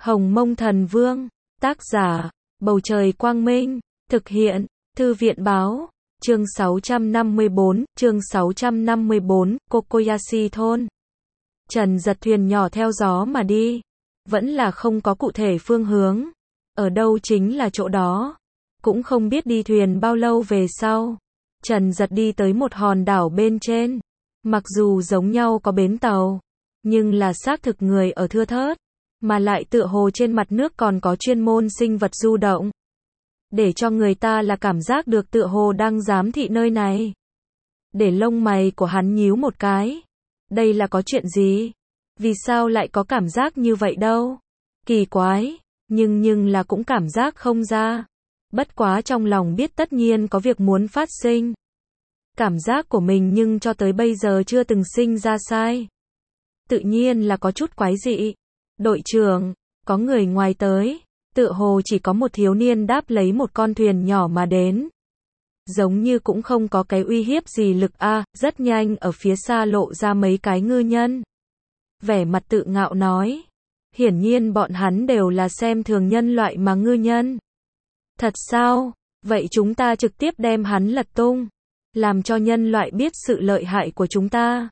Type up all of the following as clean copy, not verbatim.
Hồng Mông Thần Vương, tác giả, Bầu Trời Quang Minh, thực hiện, Thư viện Báo, chương 654, Kokoyashi thôn. Trần Giật thuyền nhỏ theo gió mà đi, vẫn là không có cụ thể phương hướng, ở đâu chính là chỗ đó, cũng không biết đi thuyền bao lâu về sau. Trần Giật đi tới một hòn đảo bên trên, mặc dù giống nhau có bến tàu, nhưng là xác thực người ở thưa thớt, mà lại tựa hồ trên mặt nước còn có chuyên môn sinh vật du động, để cho người ta là cảm giác được tựa hồ đang giám thị nơi này. Để lông mày của hắn nhíu một cái, đây là có chuyện gì? Vì sao lại có cảm giác như vậy đâu? Kỳ quái, nhưng là cũng cảm giác không ra. Bất quá trong lòng biết tất nhiên có việc muốn phát sinh. Cảm giác của mình nhưng cho tới bây giờ chưa từng sinh ra sai. Tự nhiên là có chút quái dị. Đội trưởng, có người ngoài tới, tựa hồ chỉ có một thiếu niên đáp lấy một con thuyền nhỏ mà đến. Giống như cũng không có cái uy hiếp gì lực a, rất nhanh ở phía xa lộ ra mấy cái ngư nhân. Vẻ mặt tự ngạo nói, hiển nhiên bọn hắn đều là xem thường nhân loại mà ngư nhân. Thật sao? Vậy chúng ta trực tiếp đem hắn lật tung, làm cho nhân loại biết sự lợi hại của chúng ta.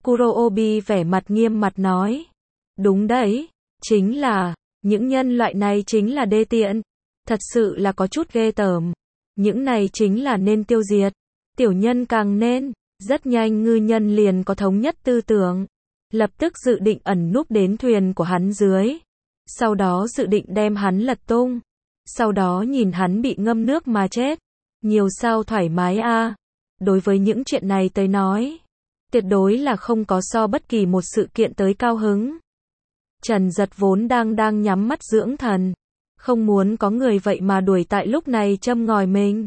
Kurobi vẻ mặt nghiêm mặt nói, đúng đấy, chính là, những nhân loại này chính là đê tiện, thật sự là có chút ghê tởm, những này chính là nên tiêu diệt, tiểu nhân càng nên. Rất nhanh ngư nhân liền có thống nhất tư tưởng, lập tức dự định ẩn núp đến thuyền của hắn dưới, sau đó dự định đem hắn lật tung, sau đó nhìn hắn bị ngâm nước mà chết, nhiều sao thoải mái a. Đối với những chuyện này tới nói, tuyệt đối là không có so bất kỳ một sự kiện tới cao hứng. Trần Giật vốn đang nhắm mắt dưỡng thần, không muốn có người vậy mà đuổi tại lúc này châm ngòi mình.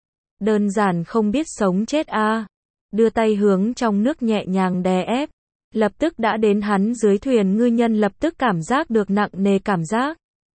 Đơn giản không biết sống chết a. Đưa tay hướng trong nước nhẹ nhàng đè ép, lập tức đã đến hắn dưới thuyền. Ngư nhân lập tức cảm giác được nặng nề cảm giác.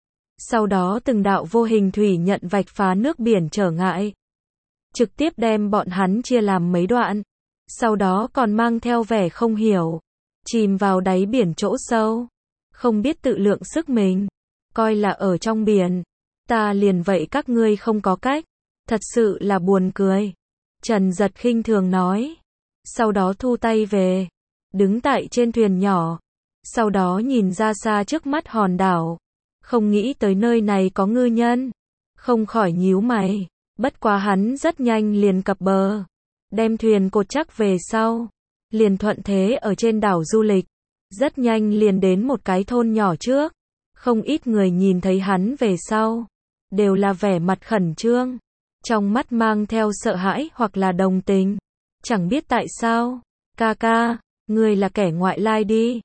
Sau đó từng đạo vô hình thủy nhận vạch phá nước biển trở ngại, trực tiếp đem bọn hắn chia làm mấy đoạn, sau đó còn mang theo vẻ không hiểu, chìm vào đáy biển chỗ sâu, không biết tự lượng sức mình, coi là ở trong biển, ta liền vậy các ngươi không có cách, thật sự là buồn cười. Trần Giật khinh thường nói, sau đó thu tay về, đứng tại trên thuyền nhỏ, sau đó nhìn ra xa trước mắt hòn đảo, không nghĩ tới nơi này có ngư nhân, không khỏi nhíu mày. Bất quá hắn rất nhanh liền cập bờ, đem thuyền cột chắc về sau, liền thuận thế ở trên đảo du lịch, rất nhanh liền đến một cái thôn nhỏ trước, không ít người nhìn thấy hắn về sau, đều là vẻ mặt khẩn trương, trong mắt mang theo sợ hãi hoặc là đồng tình, chẳng biết tại sao, ca ca, ngươi là kẻ ngoại lai đi,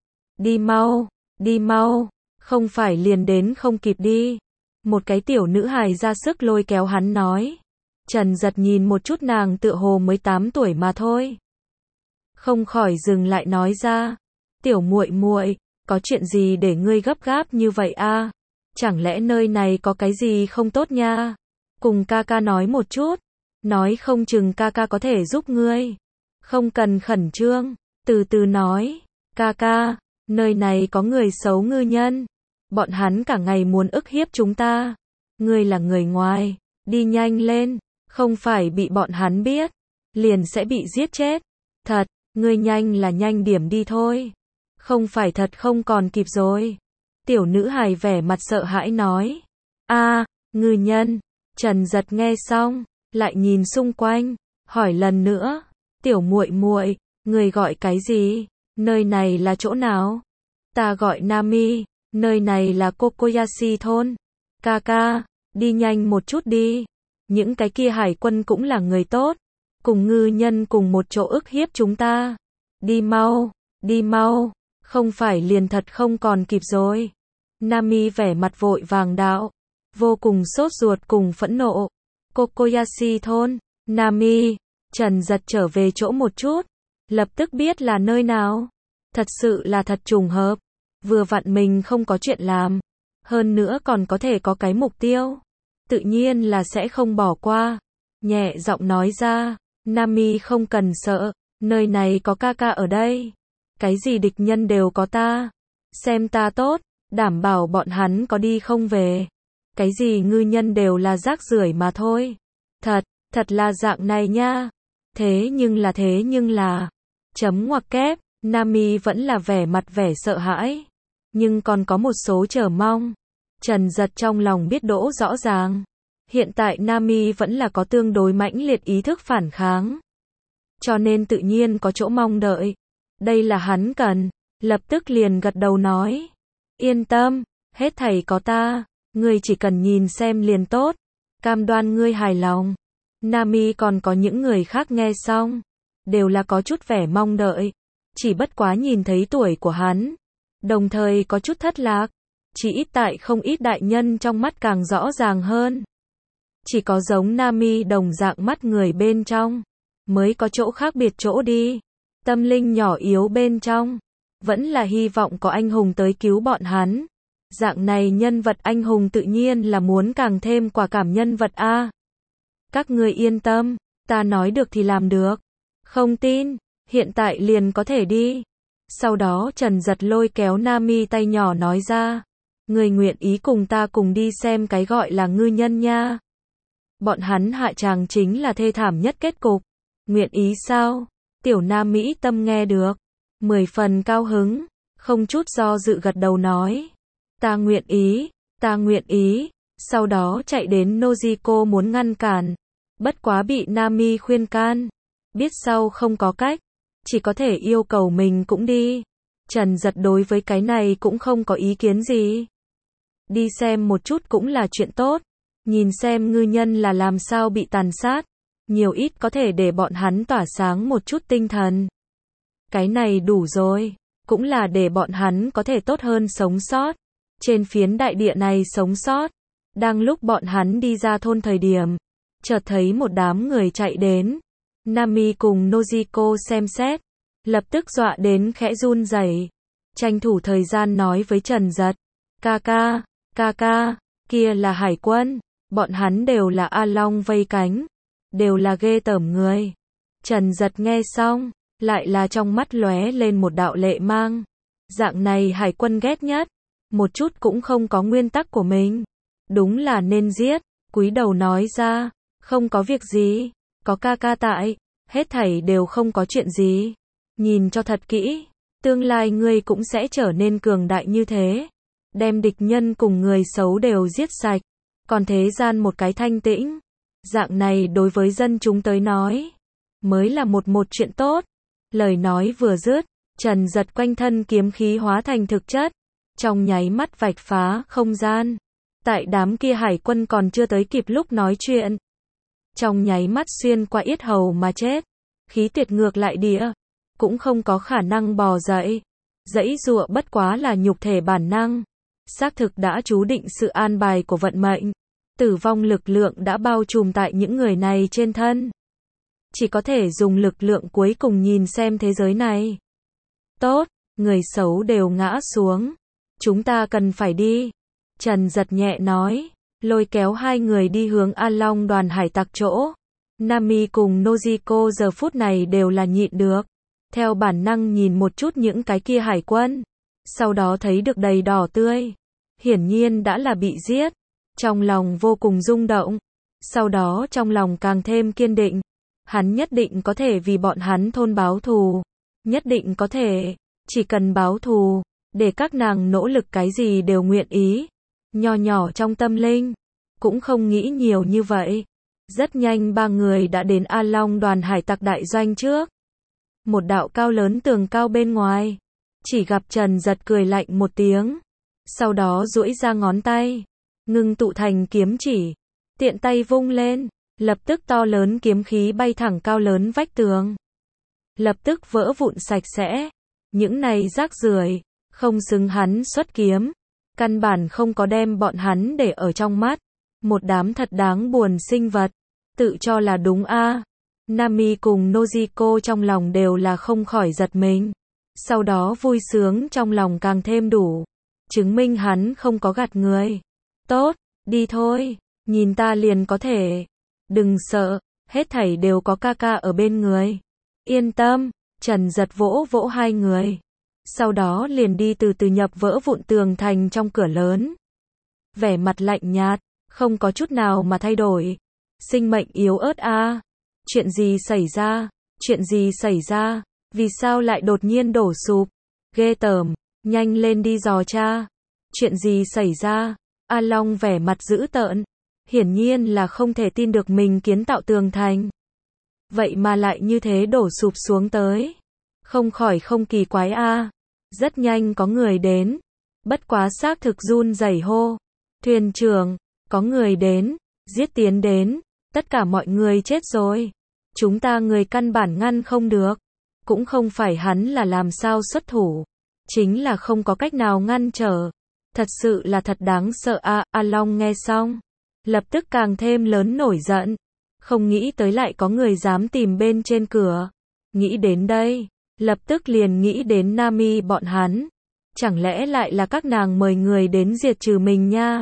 đi mau, không phải liền đến không kịp đi. Một cái tiểu nữ hài ra sức lôi kéo hắn nói. Trần Giật nhìn một chút nàng tựa hồ mới 8 tuổi mà thôi, không khỏi dừng lại nói ra, tiểu muội muội, có chuyện gì để ngươi gấp gáp như vậy a? Chẳng lẽ nơi này có cái gì không tốt nha? Cùng ca ca nói một chút, nói không chừng ca ca có thể giúp ngươi. Không cần khẩn trương, từ từ nói, ca ca, nơi này có người xấu ngư nhân, bọn hắn cả ngày muốn ức hiếp chúng ta, ngươi là người ngoài, đi nhanh lên, không phải bị bọn hắn biết, liền sẽ bị giết chết. Thật, ngươi nhanh là nhanh điểm đi thôi, không phải thật không còn kịp rồi. Tiểu nữ hài vẻ mặt sợ hãi nói, a, ngư nhân. Trần Giật nghe xong, lại nhìn xung quanh, hỏi lần nữa, tiểu muội muội, ngươi gọi cái gì? Nơi này là chỗ nào? Ta gọi Nami, nơi này là Kokoyashi thôn. Ca ca, đi nhanh một chút đi. Những cái kia hải quân cũng là người tốt, cùng ngư nhân cùng một chỗ ức hiếp chúng ta. Đi mau, không phải liền thật không còn kịp rồi. Nami vẻ mặt vội vàng đạo, vô cùng sốt ruột cùng phẫn nộ. Kokoyashi thôn, Nami. Trần Giật trở về chỗ một chút, lập tức biết là nơi nào. Thật sự là thật trùng hợp, vừa vặn mình không có chuyện làm, hơn nữa còn có thể có cái mục tiêu, tự nhiên là sẽ không bỏ qua. Nhẹ giọng nói ra, Nami không cần sợ, nơi này có ca ca ở đây, cái gì địch nhân đều có ta, xem ta tốt, đảm bảo bọn hắn có đi không về. Cái gì ngư nhân đều là rác rưởi mà thôi. Thật là dạng này nha. Thế nhưng là, chấm ngoặc kép, Nami vẫn là vẻ mặt vẻ sợ hãi. Nhưng còn có một số chờ mong. Trần Giật trong lòng biết đỗ rõ ràng. Hiện tại Nami vẫn là có tương đối mãnh liệt ý thức phản kháng. Cho nên tự nhiên có chỗ mong đợi. Đây là hắn cần. Lập tức liền gật đầu nói. Yên tâm, hết thảy có ta. Ngươi chỉ cần nhìn xem liền tốt. Cam đoan ngươi hài lòng. Nami còn có những người khác nghe xong. Đều là có chút vẻ mong đợi. Chỉ bất quá nhìn thấy tuổi của hắn. Đồng thời có chút thất lạc. Chỉ ít tại không ít đại nhân trong mắt càng rõ ràng hơn. Chỉ có giống Nami đồng dạng mắt người bên trong. Mới có chỗ khác biệt chỗ đi. Tâm linh nhỏ yếu bên trong. Vẫn là hy vọng có anh hùng tới cứu bọn hắn. Dạng này nhân vật anh hùng tự nhiên là muốn càng thêm quả cảm nhân vật a. Các ngươi yên tâm, ta nói được thì làm được. Không tin, hiện tại liền có thể đi. Sau đó Trần Giật lôi kéo Nami tay nhỏ nói ra. Người nguyện ý cùng ta cùng đi xem cái gọi là ngư nhân nha. Bọn hắn hạ tràng chính là thê thảm nhất kết cục. Nguyện ý sao? Tiểu Nam Mỹ Tâm nghe được. 10 phần cao hứng, không chút do dự gật đầu nói. Ta nguyện ý. Sau đó chạy đến Nojiko muốn ngăn cản. Bất quá bị Nami khuyên can. Biết sau không có cách. Chỉ có thể yêu cầu mình cũng đi. Trần Giật đối với cái này cũng không có ý kiến gì. Đi xem một chút cũng là chuyện tốt. Nhìn xem ngư nhân là làm sao bị tàn sát. Nhiều ít có thể để bọn hắn tỏa sáng một chút tinh thần. Cái này đủ rồi. Cũng là để bọn hắn có thể tốt hơn sống sót. Trên phiến đại địa này sống sót. Đang lúc bọn hắn đi ra thôn thời điểm. Chợt thấy một đám người chạy đến. Nami cùng Nojiko xem xét. Lập tức dọa đến khẽ run rẩy. Tranh thủ thời gian nói với Trần Giật. Ca, kia là hải quân. Bọn hắn đều là A Long vây cánh. Đều là ghê tởm người. Trần Giật nghe xong. Lại là trong mắt lóe lên một đạo lệ mang. Dạng này hải quân ghét nhất. Một chút cũng không có nguyên tắc của mình. Đúng là nên giết. Cúi đầu nói ra. Không có việc gì. Có ca tại. Hết thảy đều không có chuyện gì. Nhìn cho thật kỹ. Tương lai ngươi cũng sẽ trở nên cường đại như thế. Đem địch nhân cùng người xấu đều giết sạch. Còn thế gian một cái thanh tĩnh. Dạng này đối với dân chúng tới nói. Mới là một chuyện tốt. Lời nói vừa dứt. Trần Giật quanh thân kiếm khí hóa thành thực chất. Trong nháy mắt vạch phá không gian. Tại đám kia hải quân còn chưa tới kịp lúc nói chuyện. Trong nháy mắt xuyên qua yết hầu mà chết. Khí tuyệt ngược lại địa. Cũng không có khả năng bò dậy. Giãy giụa bất quá là nhục thể bản năng. Xác thực đã chú định sự an bài của vận mệnh. Tử vong lực lượng đã bao trùm tại những người này trên thân. Chỉ có thể dùng lực lượng cuối cùng nhìn xem thế giới này. Tốt, người xấu đều ngã xuống. Chúng ta cần phải đi. Trần Giật nhẹ nói. Lôi kéo hai người đi hướng A Long đoàn hải tặc chỗ. Nami cùng Nojiko giờ phút này đều là nhịn được. Theo bản năng nhìn một chút những cái kia hải quân. Sau đó thấy được đầy đỏ tươi. Hiển nhiên đã là bị giết. Trong lòng vô cùng rung động. Sau đó trong lòng càng thêm kiên định. Hắn nhất định có thể vì bọn hắn thôn báo thù. Nhất định có thể. Chỉ cần báo thù. Để các nàng nỗ lực cái gì đều nguyện ý. Nho nhỏ trong tâm linh. Cũng không nghĩ nhiều như vậy. Rất nhanh ba người đã đến A Long đoàn hải tặc đại doanh trước. Một đạo cao lớn tường cao bên ngoài. Chỉ gặp Trần Giật cười lạnh một tiếng. Sau đó duỗi ra ngón tay. Ngưng tụ thành kiếm chỉ. Tiện tay vung lên. Lập tức to lớn kiếm khí bay thẳng cao lớn vách tường. Lập tức vỡ vụn sạch sẽ. Những này rác rưởi. Không xứng hắn xuất kiếm. Căn bản không có đem bọn hắn để ở trong mắt. Một đám thật đáng buồn sinh vật. Tự cho là đúng a. Nami cùng Nojiko trong lòng đều là không khỏi giật mình. Sau đó vui sướng trong lòng càng thêm đủ. Chứng minh hắn không có gạt người. Tốt, đi thôi. Nhìn ta liền có thể. Đừng sợ, hết thảy đều có ca ở bên người. Yên tâm. Trần Giật vỗ vỗ hai người. sau đó liền đi từ từ nhập vỡ vụn tường thành trong cửa lớn. Vẻ mặt lạnh nhạt, không có chút nào mà thay đổi. Sinh mệnh yếu ớt a. Chuyện gì xảy ra? Chuyện gì xảy ra? Vì sao lại đột nhiên đổ sụp? Ghê tởm, nhanh lên đi dò tra. Chuyện gì xảy ra? A Long vẻ mặt dữ tợn, hiển nhiên là không thể tin được mình kiến tạo tường thành. Vậy mà lại như thế đổ sụp xuống tới. Không khỏi không kỳ quái a. Rất nhanh có người đến. Bất quá xác thực run rẩy hô. Thuyền trưởng, có người đến, giết tiến đến. Tất cả mọi người chết rồi. Chúng ta người căn bản ngăn không được. Cũng không phải hắn là làm sao xuất thủ. Chính là không có cách nào ngăn trở. Thật sự là thật đáng sợ a. A Long nghe xong, lập tức càng thêm lớn nổi giận. Không nghĩ tới lại có người dám tìm bên trên cửa. Nghĩ đến đây, lập tức liền nghĩ đến Nami bọn hắn. Chẳng lẽ lại là các nàng mời người đến diệt trừ mình nha?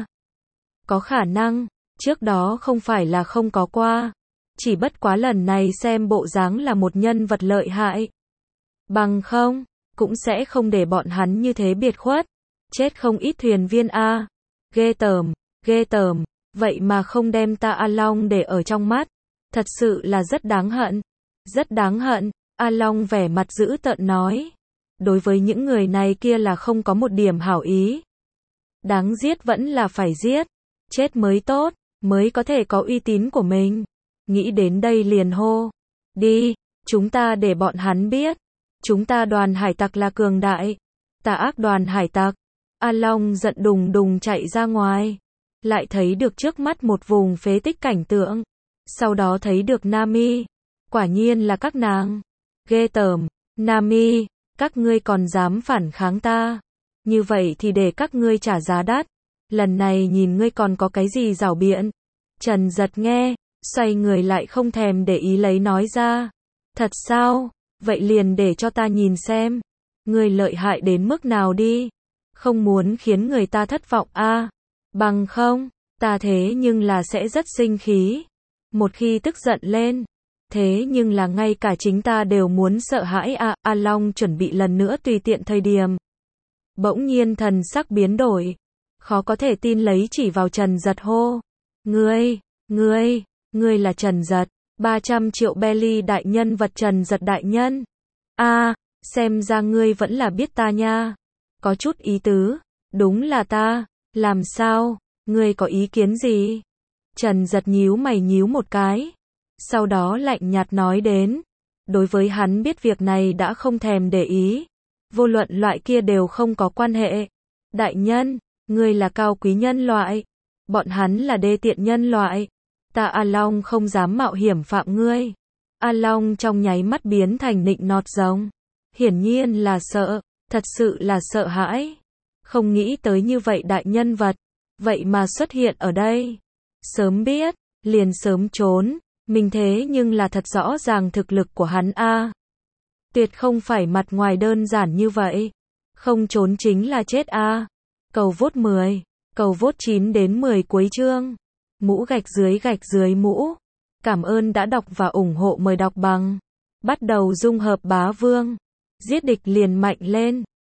Có khả năng, trước đó không phải là không có qua. Chỉ bất quá lần này xem bộ dáng là một nhân vật lợi hại. Bằng không, cũng sẽ không để bọn hắn như thế biệt khuất. Chết không ít thuyền viên a. Ghê tởm, ghê tởm. Vậy mà không đem ta A Long để ở trong mắt. Thật sự là rất đáng hận. Rất đáng hận. A Long vẻ mặt dữ tợn nói. Đối với những người này kia là không có một điểm hảo ý. Đáng giết vẫn là phải giết. Chết mới tốt, mới có thể có uy tín của mình. Nghĩ đến đây liền hô. Đi, chúng ta để bọn hắn biết. Chúng ta đoàn hải tặc là cường đại. Tà ác đoàn hải tặc. A Long giận đùng đùng chạy ra ngoài. Lại thấy được trước mắt một vùng phế tích cảnh tượng. Sau đó thấy được Nami. Quả nhiên là các nàng. Ghê tởm. Nami, các ngươi còn dám phản kháng ta. Như vậy thì để các ngươi trả giá đắt. Lần này nhìn ngươi còn có cái gì giảo biện. Trần Giật nghe, xoay người lại không thèm để ý lấy nói ra. Thật sao? Vậy liền để cho ta nhìn xem. Ngươi lợi hại đến mức nào đi. Không muốn khiến người ta thất vọng a. Bằng không, ta thế nhưng là sẽ rất sinh khí. Một khi tức giận lên, thế nhưng là ngay cả chính ta đều muốn sợ hãi a. A Long chuẩn bị lần nữa tùy tiện thời điểm. Bỗng nhiên thần sắc biến đổi. Khó có thể tin lấy chỉ vào Trần Giật hô. Ngươi là Trần Giật. 300 triệu belly đại nhân vật Trần Giật đại nhân. A, xem ra ngươi vẫn là biết ta nha. Có chút ý tứ. Đúng là ta. Làm sao? Ngươi có ý kiến gì? Trần Giật nhíu mày nhíu một cái. Sau đó lạnh nhạt nói đến. Đối với hắn biết việc này đã không thèm để ý. Vô luận loại kia đều không có quan hệ. Đại nhân, ngươi là cao quý nhân loại. Bọn hắn là đê tiện nhân loại. Ta A Long không dám mạo hiểm phạm ngươi. A Long trong nháy mắt biến thành nịnh nọt giống. Hiển nhiên là sợ. Thật sự là sợ hãi. Không nghĩ tới như vậy đại nhân vật. Vậy mà xuất hiện ở đây. Sớm biết, liền sớm trốn. Mình thế nhưng là thật rõ ràng thực lực của hắn a. Tuyệt không phải mặt ngoài đơn giản như vậy. Không trốn chính là chết a. Cầu vote 10. Cầu vote 9 đến 10 cuối chương. Mũ gạch dưới mũ. Cảm ơn đã đọc và ủng hộ, mời đọc bằng. Bắt đầu dung hợp bá vương. Giết địch liền mạnh lên.